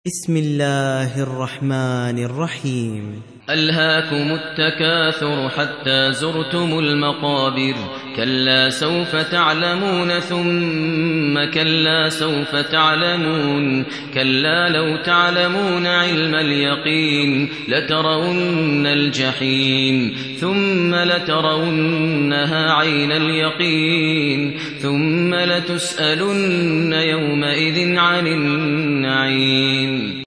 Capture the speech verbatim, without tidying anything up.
بسم الله الرحمن الرحيم. ألهاكم التكاثر حتى زرتم المقابر. كلا سوف تعلمون ثم كلا سوف تعلمون. كلا لو تعلمون علم اليقين لترون الجحيم ثم لترونها عين اليقين ثم لتسألن يومئذ عن النعيم.